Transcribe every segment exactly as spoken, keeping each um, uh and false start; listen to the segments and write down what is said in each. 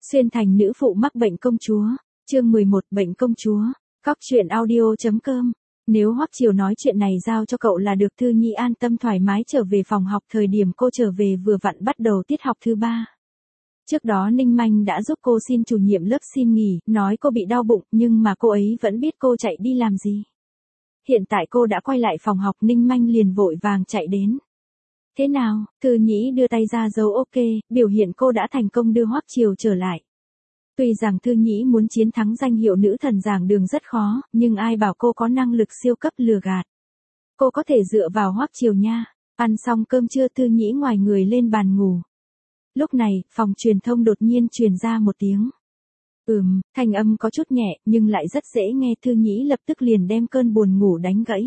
Xuyên thành nữ phụ mắc bệnh công chúa. Chương mười một Bệnh công chúa. Cóc truyện audio.com. Nếu Hoắc Triều nói chuyện này giao cho cậu là được, Thư Nhĩ an tâm thoải mái trở về phòng học. Thời điểm cô trở về vừa vặn bắt đầu tiết học thứ ba. Trước đó Ninh Manh đã giúp cô xin chủ nhiệm lớp xin nghỉ, nói cô bị đau bụng, nhưng mà cô ấy vẫn biết cô chạy đi làm gì. Hiện tại cô đã quay lại phòng học, Ninh Manh liền vội vàng chạy đến. Thế nào? Thư Nhĩ đưa tay ra dấu ok, biểu hiện cô đã thành công đưa Hoắc Triều trở lại. Tuy rằng Thư Nhĩ muốn chiến thắng danh hiệu nữ thần giảng đường rất khó, nhưng ai bảo cô có năng lực siêu cấp lừa gạt. Cô có thể dựa vào Hoắc Triều nha. Ăn xong cơm trưa, Thư Nhĩ ngoài người lên bàn ngủ. Lúc này, phòng truyền thông đột nhiên truyền ra một tiếng. Ừm, thanh âm có chút nhẹ, nhưng lại rất dễ nghe. Thư Nhĩ lập tức liền đem cơn buồn ngủ đánh gãy.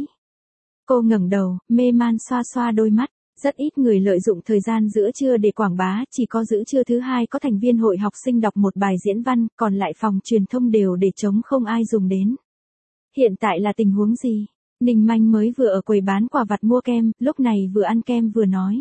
Cô ngẩng đầu, mê man xoa xoa đôi mắt. Rất ít người lợi dụng thời gian giữa trưa để quảng bá, chỉ có giữa trưa thứ hai có thành viên hội học sinh đọc một bài diễn văn, còn lại phòng truyền thông đều để trống không ai dùng đến. Hiện tại là tình huống gì? Ninh Manh mới vừa ở quầy bán quà vặt mua kem, lúc này vừa ăn kem vừa nói.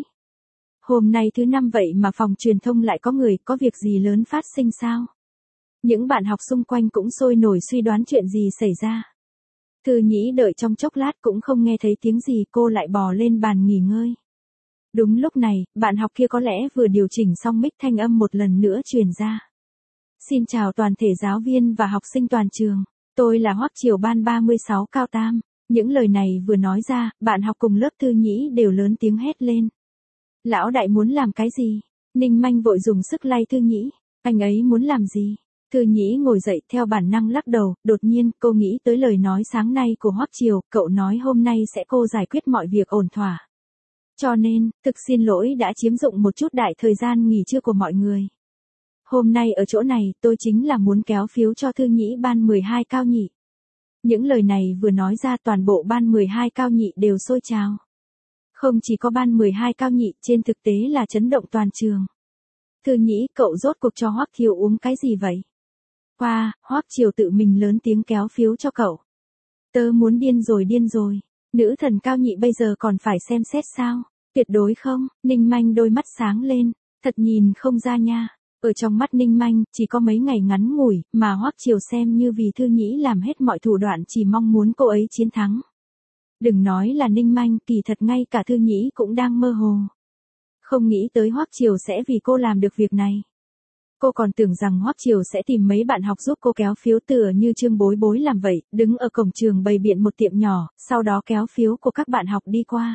Hôm nay thứ năm vậy mà phòng truyền thông lại có người, có việc gì lớn phát sinh sao? Những bạn học xung quanh cũng sôi nổi suy đoán chuyện gì xảy ra. Thư Nhĩ đợi trong chốc lát cũng không nghe thấy tiếng gì, cô lại bò lên bàn nghỉ ngơi. Đúng lúc này, bạn học kia có lẽ vừa điều chỉnh xong mic, thanh âm một lần nữa truyền ra. Xin chào toàn thể giáo viên và học sinh toàn trường. Tôi là Hoắc Triều, ban ba mươi sáu cao tam. Những lời này vừa nói ra, bạn học cùng lớp Thư Nhĩ đều lớn tiếng hét lên. Lão đại muốn làm cái gì? Ninh Manh vội dùng sức lay Thư Nhĩ. Anh ấy muốn làm gì? Thư Nhĩ ngồi dậy theo bản năng lắc đầu, đột nhiên cô nghĩ tới lời nói sáng nay của Hoắc Triều, cậu nói hôm nay sẽ cô giải quyết mọi việc ổn thỏa. Cho nên, thực xin lỗi đã chiếm dụng một chút đại thời gian nghỉ trưa của mọi người. Hôm nay ở chỗ này tôi chính là muốn kéo phiếu cho Thư Nhĩ ban mười hai cao nhị. Những lời này vừa nói ra toàn bộ ban mười hai cao nhị đều sôi trào. Không chỉ có ban mười hai cao nhị, trên thực tế là chấn động toàn trường. Thư Nhĩ, cậu rốt cuộc cho Hoắc Triều uống cái gì vậy? Qua, Hoắc Triều tự mình lớn tiếng kéo phiếu cho cậu. Tớ muốn điên rồi điên rồi. Nữ thần cao nhị bây giờ còn phải xem xét sao? Tuyệt đối không. Ninh Manh đôi mắt sáng lên. Thật nhìn không ra nha. Ở trong mắt Ninh Manh, chỉ có mấy ngày ngắn ngủi, mà Hoắc Triều xem như vì Thư Nhĩ làm hết mọi thủ đoạn chỉ mong muốn cô ấy chiến thắng. Đừng nói là Ninh Manh, kỳ thật ngay cả Thư Nhĩ cũng đang mơ hồ. Không nghĩ tới Hoắc Triều sẽ vì cô làm được việc này. Cô còn tưởng rằng Hoắc Triều sẽ tìm mấy bạn học giúp cô kéo phiếu, tựa như Trương Bối Bối làm vậy, đứng ở cổng trường bày biện một tiệm nhỏ, sau đó kéo phiếu của các bạn học đi qua.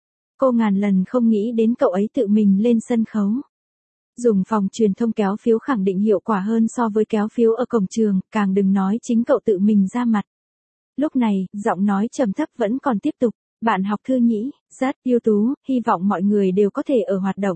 Cô ngàn lần không nghĩ đến cậu ấy tự mình lên sân khấu. Dùng phòng truyền thông kéo phiếu khẳng định hiệu quả hơn so với kéo phiếu ở cổng trường, càng đừng nói chính cậu tự mình ra mặt. Lúc này, giọng nói trầm thấp vẫn còn tiếp tục. Bạn học Thư Nhĩ, rất ưu tú, hy vọng mọi người đều có thể ở hoạt động.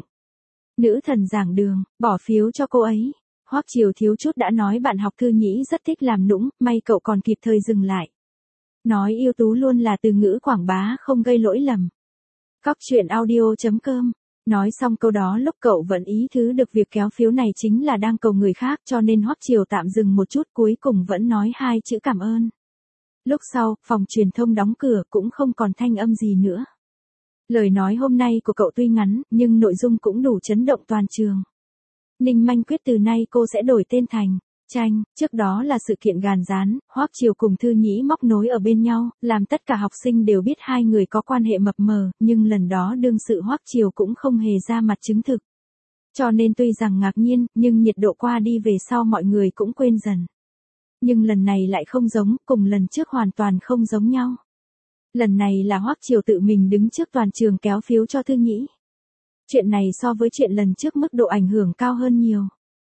Nữ thần giảng đường, bỏ phiếu cho cô ấy. Hoắc Triều thiếu chút đã nói bạn học Thư Nhĩ rất thích làm nũng, may cậu còn kịp thời dừng lại. Nói ưu tú luôn là từ ngữ quảng bá không gây lỗi lầm. Cóc truyện audio.com. Nói xong câu đó lúc cậu vẫn ý thứ được việc kéo phiếu này chính là đang cầu người khác, cho nên Hoắc Triều tạm dừng một chút, cuối cùng vẫn nói hai chữ cảm ơn. Lúc sau, phòng truyền thông đóng cửa cũng không còn thanh âm gì nữa. Lời nói hôm nay của cậu tuy ngắn, nhưng nội dung cũng đủ chấn động toàn trường. Ninh Manh quyết từ nay cô sẽ đổi tên thành Tranh. Trước đó là sự kiện gàn rán, Hoắc Triều cùng Thư Nhĩ móc nối ở bên nhau, làm tất cả học sinh đều biết hai người có quan hệ mập mờ, nhưng lần đó đương sự Hoắc Triều cũng không hề ra mặt chứng thực. Cho nên tuy rằng ngạc nhiên, nhưng nhiệt độ qua đi về sau mọi người cũng quên dần. Nhưng lần này lại không giống, cùng lần trước hoàn toàn không giống nhau. Lần này là Hoắc Triều tự mình đứng trước toàn trường kéo phiếu cho Thư Nhĩ. Chuyện này so với chuyện lần trước mức độ ảnh hưởng cao hơn nhiều.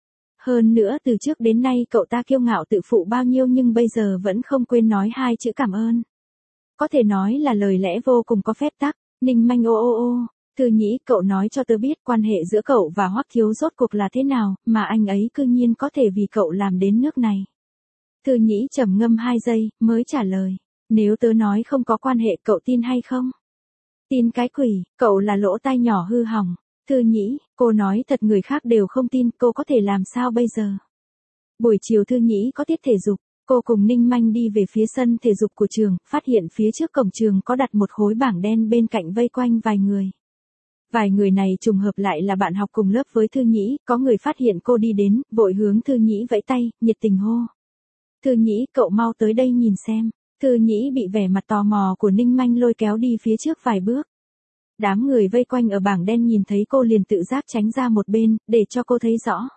Hơn nữa từ trước đến nay cậu ta kiêu ngạo tự phụ bao nhiêu nhưng bây giờ vẫn không quên nói hai chữ cảm ơn. Có thể nói là lời lẽ vô cùng có phép tắc. Ninh Manh ô ô ô, Thư Nhĩ, cậu nói cho tớ biết quan hệ giữa cậu và Hoắc Thiếu rốt cuộc là thế nào, mà anh ấy cư nhiên có thể vì cậu làm đến nước này. Thư Nhĩ trầm ngâm hai giây, mới trả lời. Nếu tớ nói không có quan hệ cậu tin hay không? Tin cái quỷ, cậu là lỗ tai nhỏ hư hỏng. Thư Nhĩ, cô nói thật người khác đều không tin, cô có thể làm sao bây giờ? Buổi chiều Thư Nhĩ có tiết thể dục, cô cùng Ninh Manh đi về phía sân thể dục của trường, phát hiện phía trước cổng trường có đặt một khối bảng đen, bên cạnh vây quanh vài người. Vài người này trùng hợp lại là bạn học cùng lớp với Thư Nhĩ, có người phát hiện cô đi đến, vội hướng Thư Nhĩ vẫy tay, nhiệt tình hô. Thư Nhĩ, cậu mau tới đây nhìn xem. Thư Nhĩ bị vẻ mặt tò mò của Ninh Manh lôi kéo đi phía trước vài bước. Đám người vây quanh ở bảng đen nhìn thấy cô liền tự giác tránh ra một bên, để cho cô thấy rõ.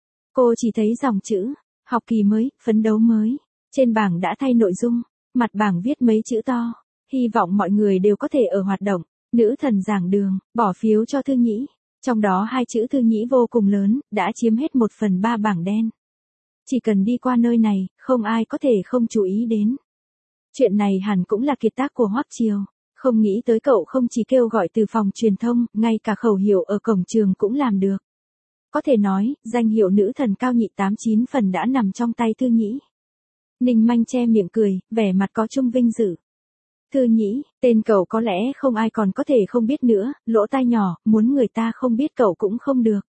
Cô chỉ thấy dòng chữ, học kỳ mới, phấn đấu mới. Trên bảng đã thay nội dung, mặt bảng viết mấy chữ to. Hy vọng mọi người đều có thể ở hoạt động. Nữ thần giảng đường, bỏ phiếu cho Thư Nhĩ. Trong đó hai chữ Thư Nhĩ vô cùng lớn, đã chiếm hết một phần ba bảng đen. Chỉ cần đi qua nơi này, không ai có thể không chú ý đến. Chuyện này hẳn cũng là kiệt tác của Hoắc Triều. Không nghĩ tới cậu không chỉ kêu gọi từ phòng truyền thông, ngay cả khẩu hiệu ở cổng trường cũng làm được. Có thể nói, danh hiệu nữ thần cao nhị tám chín phần đã nằm trong tay Thư Nhĩ. Ninh Manh che miệng cười, vẻ mặt có chung vinh dự. Thư Nhĩ, tên cậu có lẽ không ai còn có thể không biết nữa, lỗ tai nhỏ, muốn người ta không biết cậu cũng không được.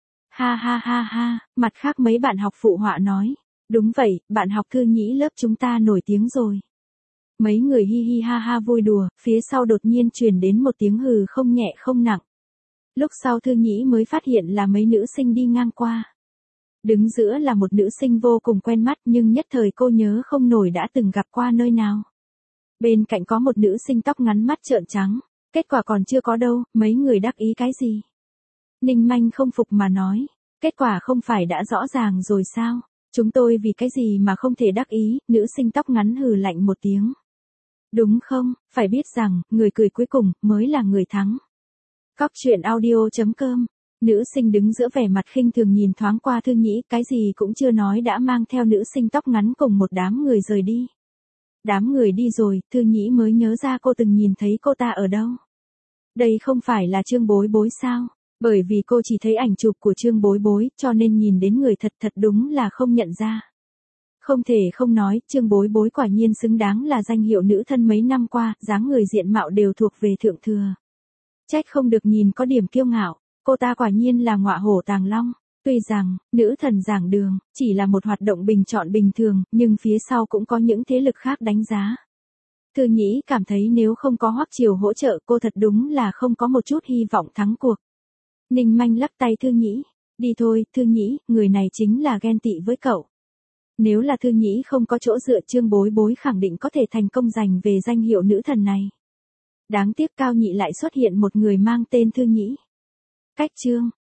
Ha ha ha ha, mặt khác mấy bạn học phụ họa nói. Đúng vậy, bạn học Thư Nhĩ lớp chúng ta nổi tiếng rồi. Mấy người hi hi ha ha vui đùa, phía sau đột nhiên truyền đến một tiếng hừ không nhẹ không nặng. Lúc sau Thư Nhĩ mới phát hiện là mấy nữ sinh đi ngang qua. Đứng giữa là một nữ sinh vô cùng quen mắt nhưng nhất thời cô nhớ không nổi đã từng gặp qua nơi nào. Bên cạnh có một nữ sinh tóc ngắn mắt trợn trắng. Kết quả còn chưa có đâu, mấy người đắc ý cái gì? Ninh Manh không phục mà nói. Kết quả không phải đã rõ ràng rồi sao? Chúng tôi vì cái gì mà không thể đắc ý? Nữ sinh tóc ngắn hừ lạnh một tiếng. Đúng không, phải biết rằng, người cười cuối cùng, mới là người thắng. Cóc truyện audio chấm com. Nữ sinh đứng giữa vẻ mặt khinh thường nhìn thoáng qua Thư Nhĩ, cái gì cũng chưa nói đã mang theo nữ sinh tóc ngắn cùng một đám người rời đi. Đám người đi rồi, Thư Nhĩ mới nhớ ra cô từng nhìn thấy cô ta ở đâu. Đây không phải là Trương Bối Bối sao? Bởi vì cô chỉ thấy ảnh chụp của Trương Bối Bối, cho nên nhìn đến người thật thật đúng là không nhận ra. Không thể không nói, Trương Bối Bối quả nhiên xứng đáng là danh hiệu nữ thân mấy năm qua, dáng người diện mạo đều thuộc về thượng thừa. Trách không được nhìn có điểm kiêu ngạo, cô ta quả nhiên là ngọa hổ tàng long. Tuy rằng, nữ thần giảng đường, chỉ là một hoạt động bình chọn bình thường, nhưng phía sau cũng có những thế lực khác đánh giá. Thư Nhĩ cảm thấy nếu không có Hoắc Triều hỗ trợ cô thật đúng là không có một chút hy vọng thắng cuộc. Ninh Manh lắc tay Thư Nhĩ. Đi thôi, Thư Nhĩ, người này chính là ghen tị với cậu. Nếu là Thư Nhĩ không có chỗ dựa Trương Bối Bối khẳng định có thể thành công giành về danh hiệu nữ thần này. Đáng tiếc Cao Nhị lại xuất hiện một người mang tên Thư Nhĩ. Cách chương.